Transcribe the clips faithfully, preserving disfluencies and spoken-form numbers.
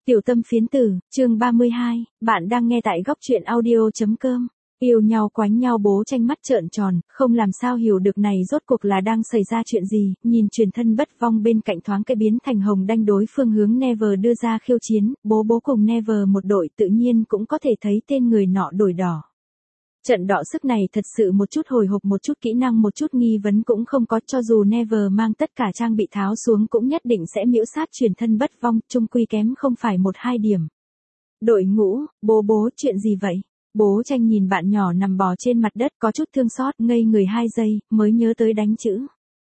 Tiểu tâm phiến tử, chương ba mươi hai, bạn đang nghe tại góc truyện audio.com. Yêu nhau quánh nhau bố tranh mắt trợn tròn, không làm sao hiểu được này rốt cuộc là đang xảy ra chuyện gì, nhìn truyền thân bất vong bên cạnh thoáng cái biến thành hồng đanh đối phương hướng Never đưa ra khiêu chiến, bố bố cùng Never một đội tự nhiên cũng có thể thấy tên người nọ đổi đỏ. Trận đọ sức này thật sự một chút hồi hộp một chút kỹ năng một chút nghi vấn cũng không có, cho dù Never mang tất cả trang bị tháo xuống cũng nhất định sẽ miễu sát truyền thân bất vong, chung quy kém không phải một hai điểm. Đội ngũ, bố bố chuyện gì vậy? Bố tranh nhìn bạn nhỏ nằm bò trên mặt đất có chút thương xót, ngây người hai giây, mới nhớ tới đánh chữ.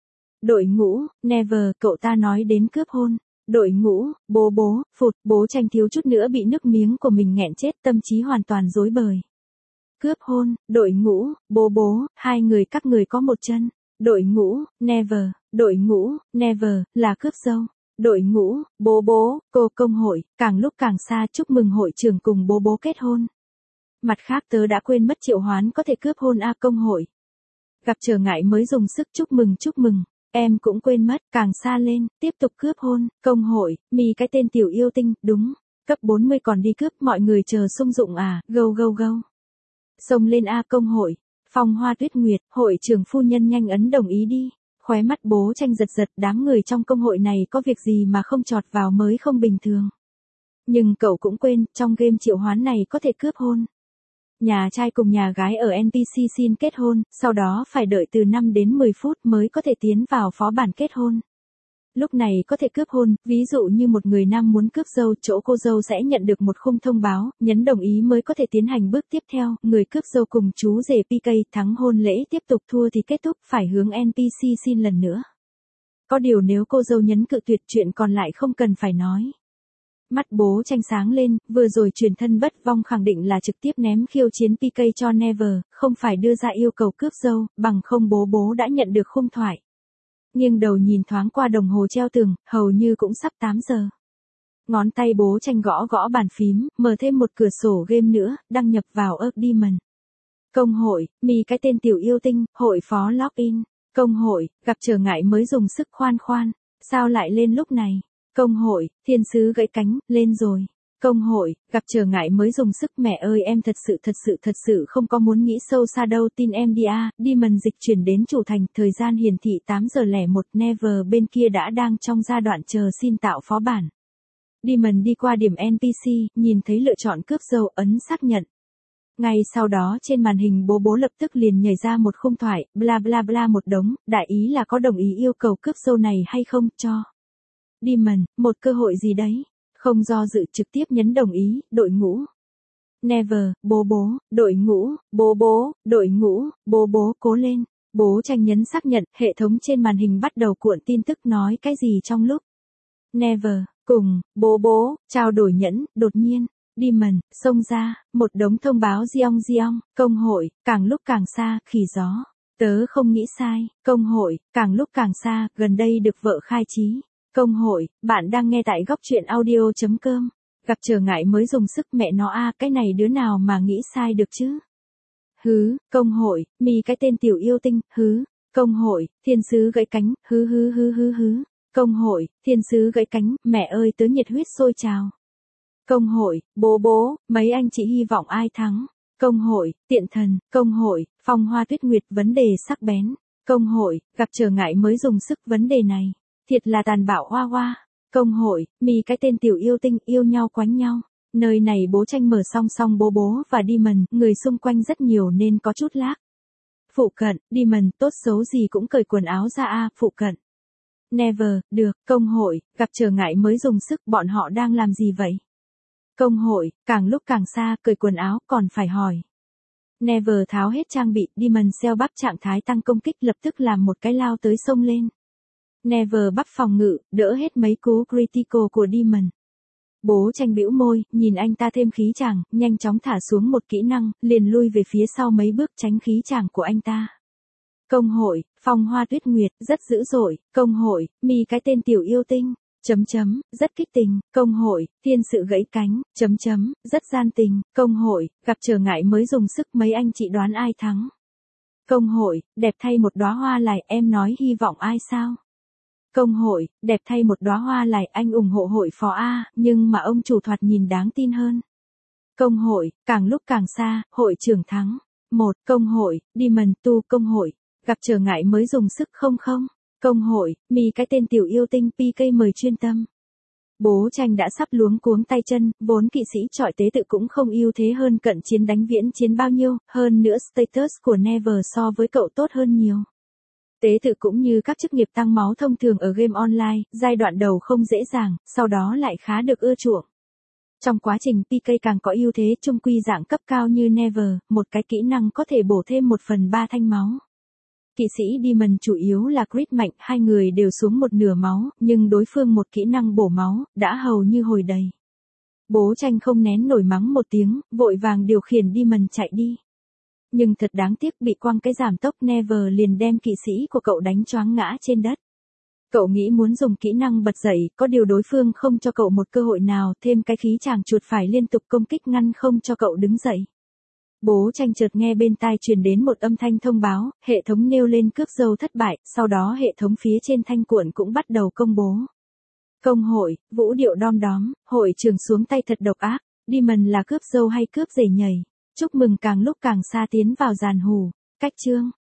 Đội ngũ, Never, cậu ta nói đến cướp hôn. Đội ngũ, bố bố, phụt, bố tranh thiếu chút nữa bị nước miếng của mình nghẹn chết, tâm trí hoàn toàn rối bời. Cướp hôn, đội ngũ, bố bố, hai người các người có một chân. Đội ngũ, Never, đội ngũ, Never, là cướp dâu. Đội ngũ, bố bố, cô công hội, càng lúc càng xa, chúc mừng hội trưởng cùng bố bố kết hôn. Mặt khác tớ đã quên mất triệu hoán có thể cướp hôn a công hội. Gặp trở ngại mới dùng sức chúc mừng chúc mừng. Em cũng quên mất, càng xa lên, tiếp tục cướp hôn, công hội, mì cái tên tiểu yêu tinh, đúng. Cấp bốn mươi còn đi cướp, mọi người chờ sung dụng à, gâu gâu gâu. Xông lên A công hội, Phong Hoa Tuyết Nguyệt, hội trưởng phu nhân nhanh ấn đồng ý đi. Khóe mắt bố tranh giật giật, đám người trong công hội này có việc gì mà không chọt vào mới không bình thường. Nhưng cậu cũng quên, trong game triệu hoán này có thể cướp hôn. Nhà trai cùng nhà gái ở en pê xê xin kết hôn, sau đó phải đợi từ năm đến mười phút mới có thể tiến vào phó bản kết hôn. Lúc này có thể cướp hôn, ví dụ như một người nam muốn cướp dâu, chỗ cô dâu sẽ nhận được một khung thông báo, nhấn đồng ý mới có thể tiến hành bước tiếp theo, người cướp dâu cùng chú rể pê ca thắng hôn lễ tiếp tục, thua thì kết thúc, phải hướng en pê xê xin lần nữa. Có điều nếu cô dâu nhấn cự tuyệt chuyện còn lại không cần phải nói. Mắt bố tranh sáng lên, vừa rồi truyền thân bất vong khẳng định là trực tiếp ném khiêu chiến pê ca cho Never, không phải đưa ra yêu cầu cướp dâu, bằng không bố bố đã nhận được khung thoại. Nghiêng đầu nhìn thoáng qua đồng hồ treo tường, hầu như cũng sắp tám giờ. Ngón tay bố tranh gõ gõ bàn phím, mở thêm một cửa sổ game nữa, đăng nhập vào Earth Demon. Công hội, mì cái tên tiểu yêu tinh, hội phó login. Công hội, gặp trở ngại mới dùng sức khoan khoan. Sao lại lên lúc này? Công hội, thiên sứ gãy cánh, lên rồi. Công hội, gặp trở ngại mới dùng sức, mẹ ơi em thật sự thật sự thật sự không có muốn nghĩ sâu xa đâu, tin em đi a. Demon dịch chuyển đến chủ thành, thời gian hiển thị tám giờ lẻ một, Never bên kia đã đang trong giai đoạn chờ xin tạo phó bản. Demon đi qua điểm en pê xê, nhìn thấy lựa chọn cướp dâu, ấn xác nhận. Ngay sau đó trên màn hình bố bố lập tức liền nhảy ra một khung thoại, bla bla bla một đống, đại ý là có đồng ý yêu cầu cướp dâu này hay không, cho. Demon, một cơ hội gì đấy. Không do dự trực tiếp nhấn đồng ý, đội ngũ. Never, bố bố, đội ngũ, bố bố, đội ngũ, bố bố cố lên. Bố tranh nhấn xác nhận, hệ thống trên màn hình bắt đầu cuộn tin tức nói cái gì trong lúc. Never, cùng, bố bố, trao đổi nhẫn, đột nhiên. Demon, xông ra, một đống thông báo giong giong, công hội, càng lúc càng xa, khỉ gió. Tớ không nghĩ sai, công hội, càng lúc càng xa, gần đây được vợ khai trí. Công hội, bạn đang nghe tại góc truyện audio.com. Gặp trở ngại mới dùng sức, mẹ nó a, cái này đứa nào mà nghĩ sai được chứ? Hứ, công hội, mì cái tên tiểu yêu tinh, hứ. Công hội, thiên sứ gãy cánh, hứ hứ hứ hứ hứ. Công hội, thiên sứ gãy cánh, mẹ ơi tớ nhiệt huyết sôi trào. Công hội, bố bố, mấy anh chị hy vọng ai thắng? Công hội, tiện thần, công hội, Phong Hoa Tuyết Nguyệt, vấn đề sắc bén. Công hội, gặp trở ngại mới dùng sức, vấn đề này. Thiệt là tàn bạo hoa hoa. Công hội, mì cái tên tiểu yêu tinh, yêu nhau quánh nhau. Nơi này bố tranh mở song song bố bố và Demon, người xung quanh rất nhiều nên có chút lag. Phụ cận, Demon, tốt xấu gì cũng cởi quần áo ra a, phụ cận. Never, được, công hội, gặp trở ngại mới dùng sức, bọn họ đang làm gì vậy? Công hội, càng lúc càng xa, cởi quần áo, còn phải hỏi. Never tháo hết trang bị, Demon xeo bắp trạng thái tăng công kích lập tức làm một cái lao tới sông lên. Never bắp phòng ngự, đỡ hết mấy cú critical của Demon. Bố tranh bĩu môi, nhìn anh ta thêm khí chàng, nhanh chóng thả xuống một kỹ năng, liền lui về phía sau mấy bước tránh khí chàng của anh ta. Công hội, Phong Hoa Tuyết Nguyệt, rất dữ dội, công hội, mì cái tên tiểu yêu tinh, chấm chấm, rất kích tình, công hội, thiên sự gãy cánh, chấm chấm, rất gian tình, công hội, gặp trở ngại mới dùng sức, mấy anh chị đoán ai thắng. Công hội, đẹp thay một đóa hoa lại, em nói hy vọng ai sao? Công hội, đẹp thay một đóa hoa lại, anh ủng hộ hội phó A, nhưng mà ông chủ thoạt nhìn đáng tin hơn. Công hội, càng lúc càng xa, hội trưởng thắng. Một, công hội, Demon tu công hội, gặp trở ngại mới dùng sức không không. Công hội, mì cái tên tiểu yêu tinh pê ca mời chuyên tâm. Bố tranh đã sắp luống cuống tay chân, vốn kỵ sĩ trọi tế tự cũng không ưu thế hơn cận chiến đánh viễn chiến bao nhiêu, hơn nữa status của Never so với cậu tốt hơn nhiều. Tế tự cũng như các chức nghiệp tăng máu thông thường ở game online, giai đoạn đầu không dễ dàng, sau đó lại khá được ưa chuộng. Trong quá trình pê ca càng có ưu thế trung quy dạng cấp cao như Never, một cái kỹ năng có thể bổ thêm một phần ba thanh máu. Kỵ sĩ Demon chủ yếu là crit mạnh, hai người đều xuống một nửa máu, nhưng đối phương một kỹ năng bổ máu, đã hầu như hồi đầy. Bố tranh không nén nổi mắng một tiếng, vội vàng điều khiển Demon chạy đi. Nhưng thật đáng tiếc bị quăng cái giảm tốc Never liền đem kỵ sĩ của cậu đánh choáng ngã trên đất. Cậu nghĩ muốn dùng kỹ năng bật dậy, có điều đối phương không cho cậu một cơ hội nào, thêm cái khí chàng chuột phải liên tục công kích ngăn không cho cậu đứng dậy. Bố tranh chợt nghe bên tai truyền đến một âm thanh thông báo, hệ thống nêu lên cướp dâu thất bại, sau đó hệ thống phía trên thanh cuộn cũng bắt đầu công bố. Công hội, vũ điệu đom đóm, hội trưởng xuống tay thật độc ác, Demon là cướp dâu hay cướp giày nhảy. Chúc mừng càng lúc càng xa tiến vào giàn hù. Cách chương.